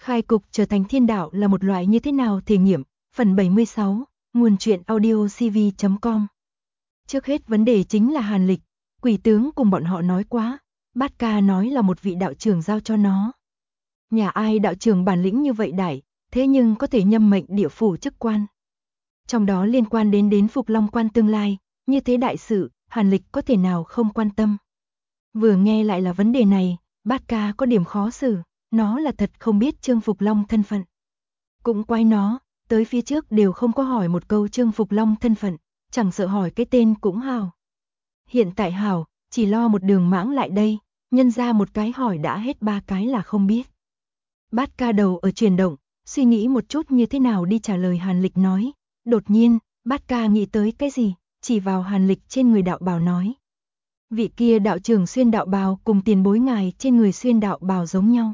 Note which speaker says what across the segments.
Speaker 1: Khai cục trở thành thiên đạo là một loại như thế nào thể nghiệm, phần 76, nguồn truyện audio cv.com. Trước hết vấn đề chính là Hàn Lịch, quỷ tướng cùng bọn họ nói quá, Bát Ca nói là một vị đạo trưởng giao cho nó. Nhà ai đạo trưởng bản lĩnh như vậy đại, thế nhưng có thể nhâm mệnh địa phủ chức quan. Trong đó liên quan đến Phục Long quan tương lai, như thế đại sự, Hàn Lịch có thể nào không quan tâm. Vừa nghe lại là vấn đề này, Bát Ca có điểm khó xử, nó là thật không biết Trương Phục Long thân phận. Cũng quái nó, tới phía trước đều không có hỏi một câu Trương Phục Long thân phận, chẳng sợ hỏi cái tên cũng hào. Hiện tại hào, chỉ lo một đường mãng lại đây, nhân ra một cái hỏi đã hết ba cái là không biết. Bát Ca đầu ở chuyển động, suy nghĩ một chút như thế nào đi trả lời Hàn Lịch nói. Đột nhiên, Bát Ca nghĩ tới cái gì, chỉ vào Hàn Lịch trên người đạo bào nói. Vị kia đạo trưởng xuyên đạo bào cùng tiền bối ngài trên người xuyên đạo bào giống nhau.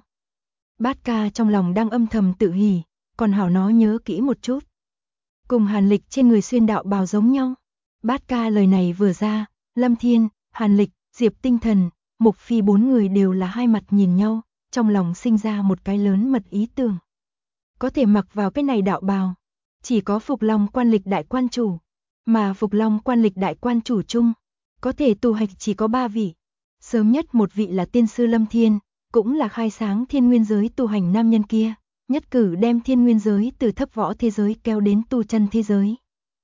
Speaker 1: Bát Ca trong lòng đang âm thầm tự hỉ, còn hảo nó nhớ kỹ một chút. Cùng Hàn Lịch trên người xuyên đạo bào giống nhau. Bát Ca lời này vừa ra, Lâm Thiên, Hàn Lịch, Diệp Tinh Thần, Mục Phi bốn người đều là hai mặt nhìn nhau, trong lòng sinh ra một cái lớn mật ý tưởng. Có thể mặc vào cái này đạo bào, chỉ có Phục Long quan lịch đại quan chủ, mà Phục Long quan lịch đại quan chủ chung, có thể tu hành chỉ có 3 vị. Sớm nhất một vị là tiên sư Lâm Thiên, cũng là khai sáng thiên nguyên giới tu hành nam nhân kia, nhất cử đem thiên nguyên giới từ thấp võ thế giới kéo đến tu chân thế giới.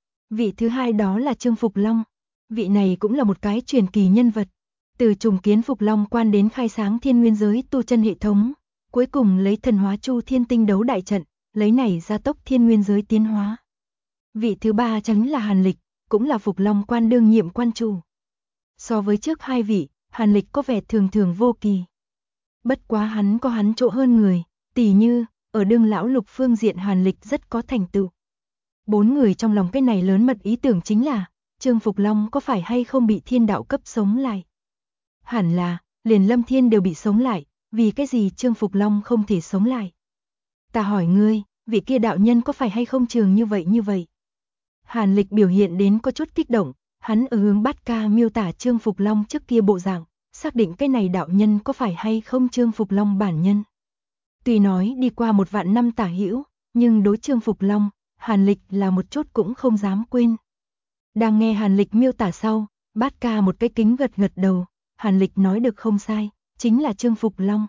Speaker 1: Vị thứ hai đó là Trương Phục Long, vị này cũng là một cái truyền kỳ nhân vật, từ trùng kiến Phục Long quan đến khai sáng thiên nguyên giới tu chân hệ thống, cuối cùng lấy thần hóa chu thiên tinh đấu đại trận, lấy này gia tốc thiên nguyên giới tiến hóa. Vị thứ ba chính là Hàn Lịch, cũng là Phục Long quan đương nhiệm quan chủ. So với trước hai vị, Hàn Lịch có vẻ thường thường vô kỳ. Bất quá hắn có hắn chỗ hơn người, tỉ như, ở đương lão lục phương diện Hàn Lịch rất có thành tựu. Bốn người trong lòng cái này lớn mật ý tưởng chính là, Trương Phục Long có phải hay không bị thiên đạo cấp sống lại? Hẳn là, liền Lâm Thiên đều bị sống lại, vì cái gì Trương Phục Long không thể sống lại? Ta hỏi ngươi, vị kia đạo nhân có phải hay không trường như vậy? Hàn Lịch biểu hiện đến có chút kích động, hắn ở hướng Bát Ca miêu tả Trương Phục Long trước kia bộ dạng, xác định cái này đạo nhân có phải hay không Trương Phục Long bản nhân. Tuy nói đi qua 1 vạn năm tả hữu, nhưng đối Trương Phục Long, Hàn Lịch là một chút cũng không dám quên. Đang nghe Hàn Lịch miêu tả sau, Bát Ca một cái kính gật đầu, Hàn Lịch nói được không sai, chính là Trương Phục Long.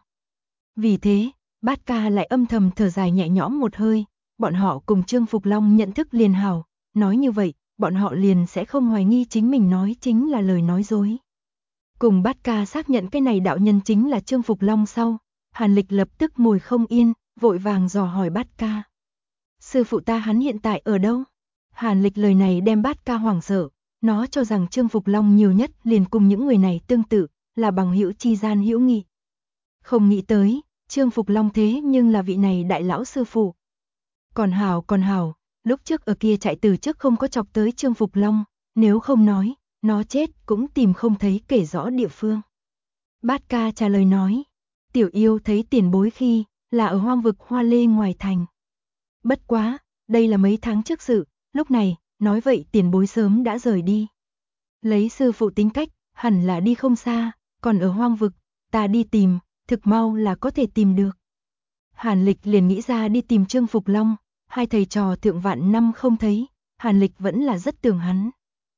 Speaker 1: Vì thế, Bát Ca lại âm thầm thở dài nhẹ nhõm một hơi, bọn họ cùng Trương Phục Long nhận thức liền hảo, nói như vậy, bọn họ liền sẽ không hoài nghi chính mình nói chính là lời nói dối. Cùng Bát Ca xác nhận cái này đạo nhân chính là Trương Phục Long sau, Hàn Lịch lập tức ngồi không yên, vội vàng dò hỏi Bát Ca. Sư phụ ta hắn hiện tại ở đâu? Hàn Lịch lời này đem Bát Ca hoảng sợ, nó cho rằng Trương Phục Long nhiều nhất liền cùng những người này tương tự, là bằng hữu chi gian hữu nghị. Không nghĩ tới, Trương Phục Long thế nhưng là vị này đại lão sư phụ. Còn hảo, lúc trước ở kia chạy từ trước không có chọc tới Trương Phục Long, nếu không nói, nó chết cũng tìm không thấy kể rõ địa phương. Bát Ca trả lời nói, tiểu yêu thấy tiền bối khi, là ở hoang vực Hoa Lê ngoài thành. Bất quá, đây là mấy tháng trước sự, lúc này, nói vậy tiền bối sớm đã rời đi. Lấy sư phụ tính cách, hẳn là đi không xa, còn ở hoang vực, ta đi tìm, thực mau là có thể tìm được. Hàn Lịch liền nghĩ ra đi tìm Trương Phục Long, hai thầy trò thượng vạn năm không thấy, Hàn Lịch vẫn là rất tưởng hắn.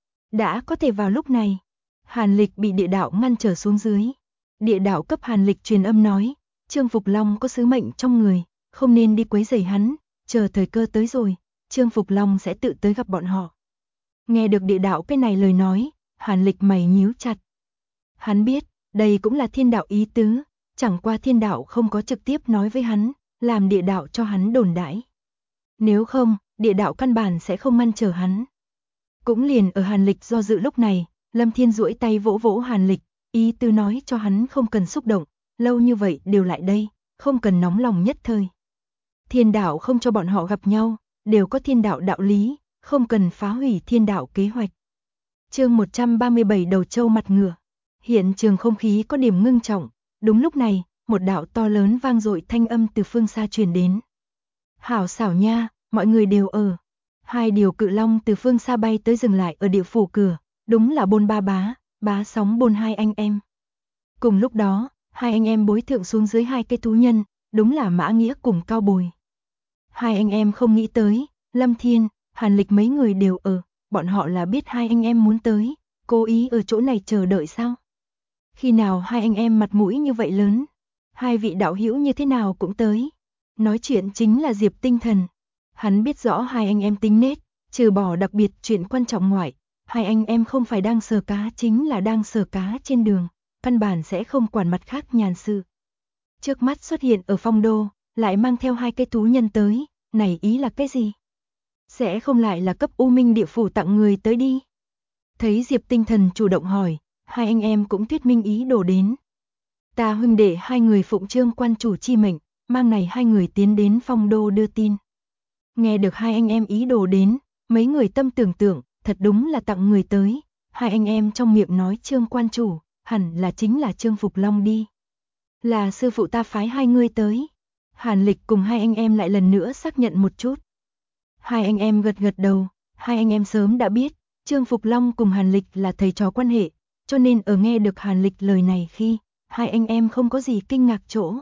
Speaker 1: Đã có thể vào lúc này, Hàn Lịch bị địa đạo ngăn trở xuống dưới. Địa đạo cấp Hàn Lịch truyền âm nói, Trương Phục Long có sứ mệnh trong người, không nên đi quấy rầy hắn, chờ thời cơ tới rồi, Trương Phục Long sẽ tự tới gặp bọn họ. Nghe được địa đạo cái này lời nói, Hàn Lịch mày nhíu chặt. Hắn biết, đây cũng là thiên đạo ý tứ, chẳng qua thiên đạo không có trực tiếp nói với hắn, làm địa đạo cho hắn đồn đãi. Nếu không, địa đạo căn bản sẽ không ngăn trở hắn. Cũng liền ở Hàn Lịch do dự lúc này, Lâm Thiên duỗi tay vỗ vỗ Hàn Lịch, ý tứ nói cho hắn không cần xúc động, lâu như vậy đều lại đây, không cần nóng lòng nhất thời. Thiên đạo không cho bọn họ gặp nhau, đều có thiên đạo đạo lý, không cần phá hủy thiên đạo kế hoạch. Chương 137 đầu trâu mặt ngựa. Hiện trường không khí có điểm ngưng trọng, đúng lúc này, một đạo to lớn vang dội thanh âm từ phương xa truyền đến. Hảo xảo nha, mọi người đều ở. Hai điều cự long từ phương xa bay tới dừng lại ở địa phủ cửa, đúng là Bôn Ba Bá Sóng Bôn hai anh em. Cùng lúc đó, hai anh em bối thượng xuống dưới hai cây thú nhân, đúng là Mã Nghĩa cùng Cao Bồi. Hai anh em không nghĩ tới, Lâm Thiên, Hàn Lịch mấy người đều ở, bọn họ là biết hai anh em muốn tới, cố ý ở chỗ này chờ đợi sao? Khi nào hai anh em mặt mũi như vậy lớn, hai vị đạo hữu như thế nào cũng tới. Nói chuyện chính là Diệp Tinh Thần. Hắn biết rõ hai anh em tính nết, trừ bỏ đặc biệt chuyện quan trọng ngoại, hai anh em không phải đang sờ cá chính là đang sờ cá trên đường, căn bản sẽ không quản mặt khác nhàn sự. Trước mắt xuất hiện ở Phong Đô, lại mang theo hai cái thú nhân tới, này ý là cái gì? Sẽ không lại là cấp U Minh địa phủ tặng người tới đi. Thấy Diệp Tinh Thần chủ động hỏi, hai anh em cũng thuyết minh ý đồ đến. Ta huynh đệ hai người phụng trương quan chủ chi mệnh, mang này hai người tiến đến Phong Đô đưa tin. Nghe được hai anh em ý đồ đến, mấy người tâm tưởng tượng, thật đúng là tặng người tới. Hai anh em trong miệng nói trương quan chủ, hẳn là chính là Trương Phục Long đi. Là sư phụ ta phái hai người tới. Hàn Lịch cùng hai anh em lại lần nữa xác nhận một chút. Hai anh em gật gật đầu, hai anh em sớm đã biết, Trương Phục Long cùng Hàn Lịch là thầy trò quan hệ, cho nên ở nghe được Hàn Lịch lời này khi, hai anh em không có gì kinh ngạc chỗ.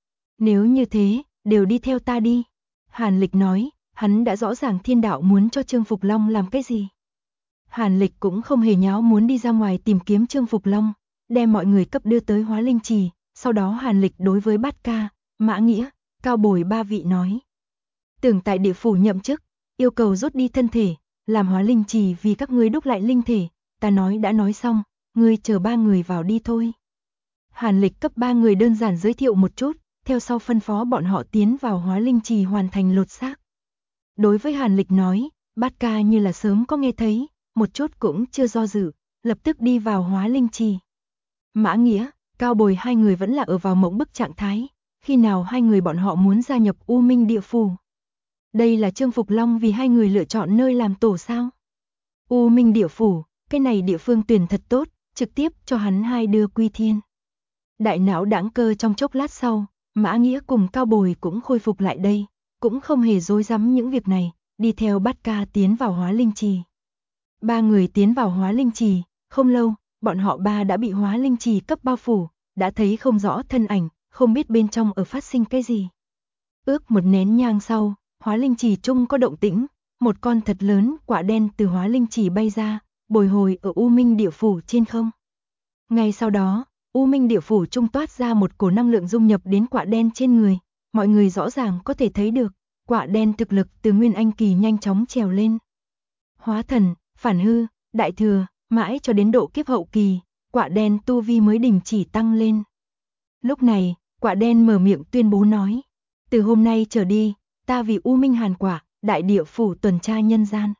Speaker 1: Nếu như thế, đều đi theo ta đi. Hàn Lịch nói, hắn đã rõ ràng thiên đạo muốn cho Trương Phục Long làm cái gì. Hàn Lịch cũng không hề nháo muốn đi ra ngoài tìm kiếm Trương Phục Long, đem mọi người cấp đưa tới Hóa Linh Trì, sau đó Hàn Lịch đối với Bát Ca, Mã Nghĩa, Cao Bồi ba vị nói. Tưởng tại địa phủ nhậm chức, yêu cầu rút đi thân thể, làm Hóa Linh Trì vì các ngươi đúc lại linh thể, ta nói đã nói xong, ngươi chờ ba người vào đi thôi. Hàn Lịch cấp ba người đơn giản giới thiệu một chút, theo sau phân phó bọn họ tiến vào Hóa Linh Trì hoàn thành lột xác. Đối với Hàn Lịch nói, Bát Ca như là sớm có nghe thấy, một chút cũng chưa do dự, lập tức đi vào Hóa Linh Trì. Mã Nghĩa, Cao Bồi hai người vẫn là ở vào mộng bức trạng thái, khi nào hai người bọn họ muốn gia nhập U Minh địa phủ. Đây là Trương Phục Long vì hai người lựa chọn nơi làm tổ sao? U Minh địa phủ, cái này địa phương tuyển thật tốt, trực tiếp cho hắn hai đưa quy thiên. Đại não đãng cơ trong chốc lát sau, Mã Nghĩa cùng Cao Bồi cũng khôi phục lại đây, cũng không hề dối rắm những việc này, đi theo Bát Ca tiến vào Hóa Linh Trì. Ba người tiến vào Hóa Linh Trì, không lâu, bọn họ ba đã bị Hóa Linh Trì cấp bao phủ, đã thấy không rõ thân ảnh, không biết bên trong ở phát sinh cái gì. Ước một nén nhang sau, Hóa Linh Trì trung có động tĩnh, một con thật lớn quả đen từ Hóa Linh Trì bay ra, bồi hồi ở U Minh địa phủ trên không. Ngay sau đó, U Minh địa phủ trung toát ra một cổ năng lượng dung nhập đến quả đen trên người, mọi người rõ ràng có thể thấy được, quả đen thực lực từ Nguyên Anh kỳ nhanh chóng trèo lên. Hóa thần, phản hư, đại thừa, mãi cho đến độ kiếp hậu kỳ, quả đen tu vi mới đình chỉ tăng lên. Lúc này, quả đen mở miệng tuyên bố nói, từ hôm nay trở đi, ta vì U Minh Hàn Quả, đại địa phủ tuần tra nhân gian.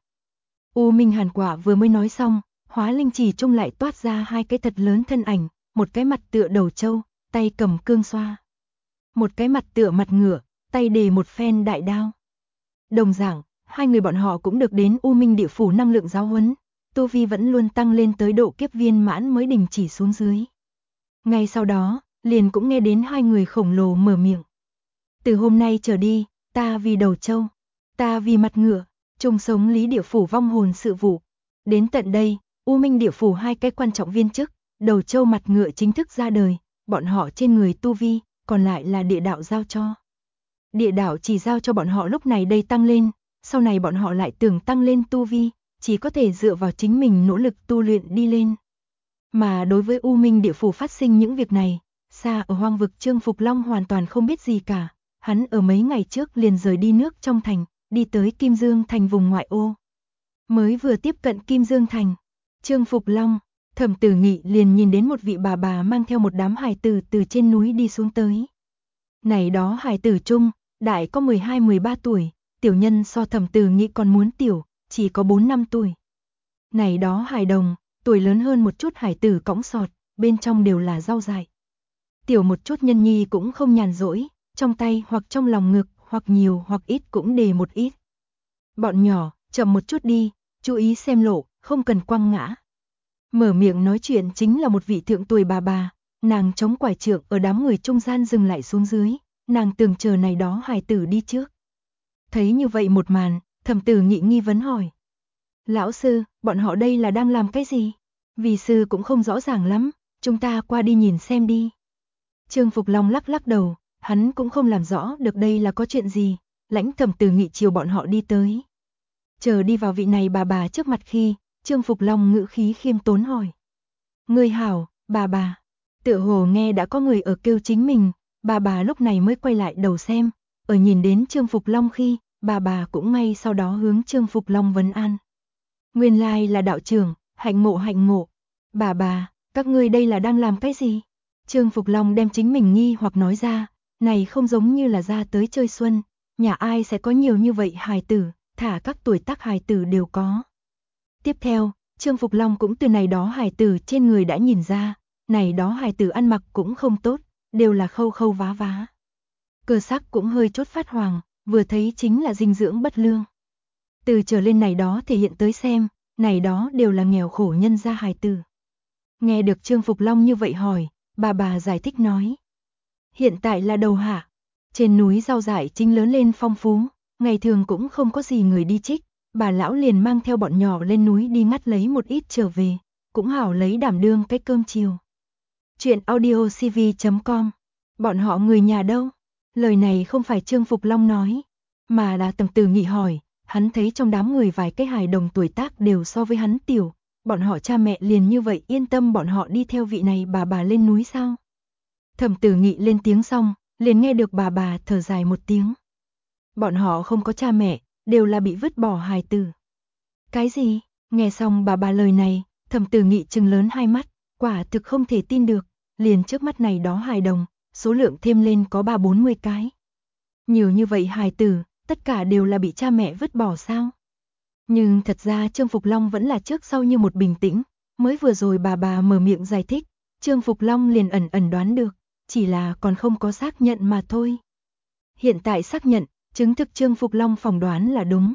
Speaker 1: U Minh Hàn Quả vừa mới nói xong, Hóa Linh Trì trung lại toát ra hai cái thật lớn thân ảnh, một cái mặt tựa đầu trâu, tay cầm cương xoa. Một cái mặt tựa mặt ngựa, tay đề một phen đại đao. Đồng dạng, hai người bọn họ cũng được đến U Minh địa phủ năng lượng giáo huấn, tu vi vẫn luôn tăng lên tới độ kiếp viên mãn mới đình chỉ xuống dưới. Ngay sau đó, liền cũng nghe đến hai người khổng lồ mở miệng. Từ hôm nay trở đi, ta vì đầu trâu, ta vì mặt ngựa, chung sống lý địa phủ vong hồn sự vụ. Đến tận đây, U Minh địa phủ hai cái quan trọng viên chức, đầu trâu mặt ngựa chính thức ra đời, bọn họ trên người tu vi, còn lại là địa đạo giao cho. Địa đạo chỉ giao cho bọn họ lúc này đây tăng lên, sau này bọn họ lại tưởng tăng lên tu vi, chỉ có thể dựa vào chính mình nỗ lực tu luyện đi lên. Mà đối với U Minh địa phủ phát sinh những việc này, xa ở hoang vực Trương Phục Long hoàn toàn không biết gì cả, hắn ở mấy ngày trước liền rời đi nước trong thành, đi tới Kim Dương thành vùng ngoại ô. Mới vừa tiếp cận Kim Dương thành, Trương Phục Long, Thẩm Tử Nghị liền nhìn đến một vị bà mang theo một đám hài tử từ trên núi đi xuống tới. Này đó hài tử chung, đại có 12-13 tuổi, tiểu nhân so Thẩm Tử Nghị còn muốn tiểu, chỉ có 4-5 tuổi. Này đó hài đồng, tuổi lớn hơn một chút hài tử cõng sọt, bên trong đều là rau dại. Tiểu một chút nhân nhi cũng không nhàn rỗi, trong tay hoặc trong lòng ngực, hoặc nhiều hoặc ít cũng đề một ít. Bọn nhỏ, chậm một chút đi, chú ý xem lộ, không cần quăng ngã. Mở miệng nói chuyện chính là một vị thượng tuổi bà, nàng chống quải trượng ở đám người trung gian dừng lại xuống dưới, nàng tưởng chờ này đó hài tử đi trước. Thấy như vậy một màn, Thẩm Tử Nghị nghi vấn hỏi. Lão sư, bọn họ đây là đang làm cái gì? Vì sư cũng không rõ ràng lắm, chúng ta qua đi nhìn xem đi. Trương Phục Long lắc lắc đầu, Hắn cũng không làm rõ được đây là có chuyện gì, lãnh Thẩm Từ Nghị chiều bọn họ đi tới. Chờ đi vào vị này bà trước mặt khi, Trương Phục Long ngữ khí khiêm tốn hỏi. Người hảo, bà. Tựa hồ nghe đã có người ở kêu chính mình, bà lúc này mới quay lại đầu xem, ở nhìn đến Trương Phục Long khi, bà cũng ngay sau đó hướng Trương Phục Long vấn an. Nguyên lai là đạo trưởng, hạnh ngộ. Bà, các ngươi đây là đang làm cái gì? Trương Phục Long đem chính mình nghi hoặc nói ra, này không giống như là ra tới chơi xuân, nhà ai sẽ có nhiều như vậy hài tử, thả các tuổi tác hài tử đều có. Tiếp theo, Trương Phục Long cũng từ này đó hài tử trên người đã nhìn ra, này đó hài tử ăn mặc cũng không tốt, đều là khâu vá. Cơ sắc cũng hơi chốt phát hoàng, vừa thấy chính là dinh dưỡng bất lương. Từ trở lên này đó thể hiện tới xem, này đó đều là nghèo khổ nhân gia hài tử. Nghe được Trương Phục Long như vậy hỏi, bà giải thích nói. Hiện tại là đầu hạ, trên núi rau dại chính lớn lên phong phú, ngày thường cũng không có gì người đi trích, bà lão liền mang theo bọn nhỏ lên núi đi ngắt lấy một ít trở về, cũng hảo lấy đảm đương cái cơm chiều. Chuyện audiocv.com. Bọn họ người nhà đâu? Lời này không phải Trương Phục Long nói, mà là Thẩm Từ Nghị hỏi, hắn thấy trong đám người vài cái hài đồng tuổi tác đều so với hắn tiểu, bọn họ cha mẹ liền như vậy yên tâm bọn họ đi theo vị này bà lên núi sao? Thẩm Từ Nghị lên tiếng xong, liền nghe được bà thở dài một tiếng. Bọn họ không có cha mẹ, đều là bị vứt bỏ hài tử. Cái gì? Nghe xong bà lời này, Thẩm Từ Nghị trừng lớn hai mắt, quả thực không thể tin được, liền trước mắt này đó hài đồng, số lượng thêm lên có 30-40 cái. Nhiều như vậy hài tử, tất cả đều là bị cha mẹ vứt bỏ sao? Nhưng thật ra Trương Phục Long vẫn là trước sau như một bình tĩnh, mới vừa rồi bà mở miệng giải thích, Trương Phục Long liền ẩn đoán được, chỉ là còn không có xác nhận mà thôi. Hiện tại xác nhận, chứng thực Trương Phục Long phỏng đoán là đúng.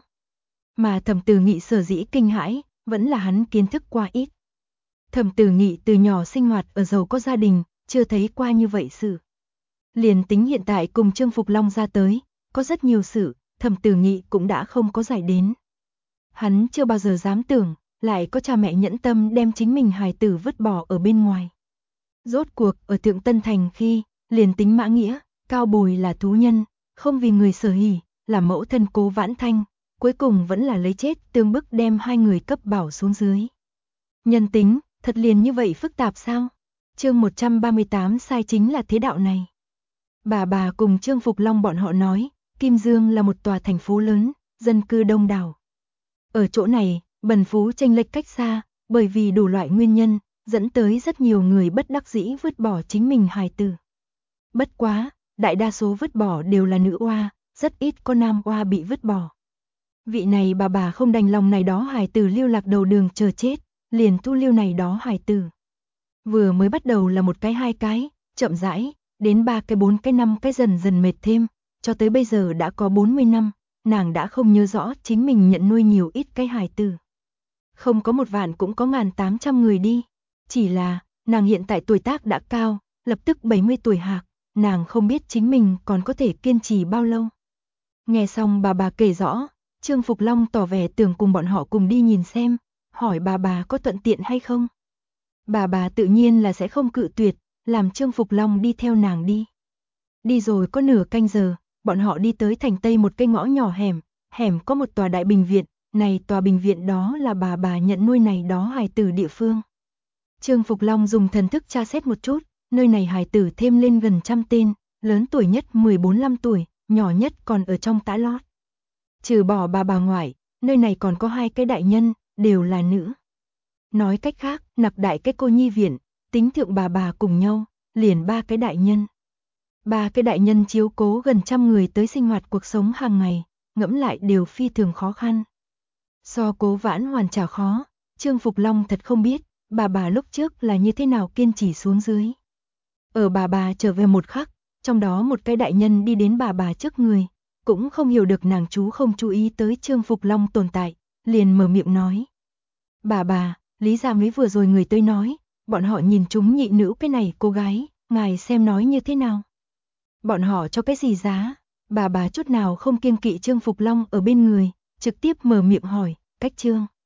Speaker 1: Mà Thẩm Từ Nghị sở dĩ kinh hãi, vẫn là hắn kiến thức quá ít. Thẩm Từ Nghị từ nhỏ sinh hoạt ở giàu có gia đình, chưa thấy qua như vậy sự. Liền tính hiện tại cùng Trương Phục Long ra tới, có rất nhiều sự, Thẩm Từ Nghị cũng đã không có giải đến. Hắn chưa bao giờ dám tưởng, lại có cha mẹ nhẫn tâm đem chính mình hài tử vứt bỏ ở bên ngoài. Rốt cuộc ở Thượng Tân Thành khi, liền tính Mã Nghĩa, Cao Bồi là thú nhân, không vì người sở hỉ, là mẫu thân Cố Vãn Thanh, cuối cùng vẫn là lấy chết tương bức đem hai người cấp bảo xuống dưới. Nhân tính, thật liền như vậy phức tạp sao? Chương 138 sai chính là thế đạo này. Bà cùng Trương Phục Long bọn họ nói, Kim Dương là một tòa thành phố lớn, dân cư đông đảo. Ở chỗ này, bần phú chênh lệch cách xa, bởi vì đủ loại nguyên nhân, dẫn tới rất nhiều người bất đắc dĩ vứt bỏ chính mình hài tử. Bất quá, đại đa số vứt bỏ đều là nữ oa, rất ít có nam oa bị vứt bỏ. Vị này bà không đành lòng này đó hài tử lưu lạc đầu đường chờ chết, liền thu lưu này đó hài tử. Vừa mới bắt đầu là một cái hai cái, chậm rãi, đến 3 cái 4 cái 5 cái dần mệt thêm, cho tới bây giờ đã có 40 năm, nàng đã không nhớ rõ chính mình nhận nuôi nhiều ít cái hài tử. Không có 1 vạn cũng có 1.800 người đi, chỉ là, nàng hiện tại tuổi tác đã cao, lập tức 70 tuổi hạc, nàng không biết chính mình còn có thể kiên trì bao lâu. Nghe xong bà kể rõ, Trương Phục Long tỏ vẻ tưởng cùng bọn họ cùng đi nhìn xem, hỏi bà có thuận tiện hay không. Bà tự nhiên là sẽ không cự tuyệt, làm Trương Phục Long đi theo nàng đi. Đi rồi có nửa canh giờ, bọn họ đi tới thành tây một cái ngõ nhỏ hẻm có một tòa đại bình viện, này tòa bình viện đó là bà nhận nuôi này đó hài tử địa phương. Trương Phục Long dùng thần thức tra xét một chút, nơi này hài tử thêm lên gần 100 tên, lớn tuổi nhất 14-15 tuổi, nhỏ nhất còn ở trong tã lót. Trừ bỏ bà ngoại, nơi này còn có 2 cái đại nhân, đều là nữ. Nói cách khác, nặc đại cái cô nhi viện, tính thượng bà cùng nhau, liền 3 cái đại nhân. 3 cái đại nhân chiếu cố gần 100 người tới sinh hoạt cuộc sống hàng ngày, ngẫm lại đều phi thường khó khăn. So Cố Vãn hoàn trả khó, Trương Phục Long thật không biết, bà lúc trước là như thế nào kiên trì xuống dưới. Ở bà trở về một khắc, trong đó một cái đại nhân đi đến bà trước người, cũng không hiểu được nàng chú không chú ý tới Trương Phục Long tồn tại, liền mở miệng nói. Bà, lý ra mới vừa rồi người tới nói, bọn họ nhìn chúng nhị nữ cái này cô gái, ngài xem nói như thế nào. Bọn họ cho cái gì giá? Bà chút nào không kiêng kỵ Trương Phục Long ở bên người, trực tiếp mở miệng hỏi, cách Trương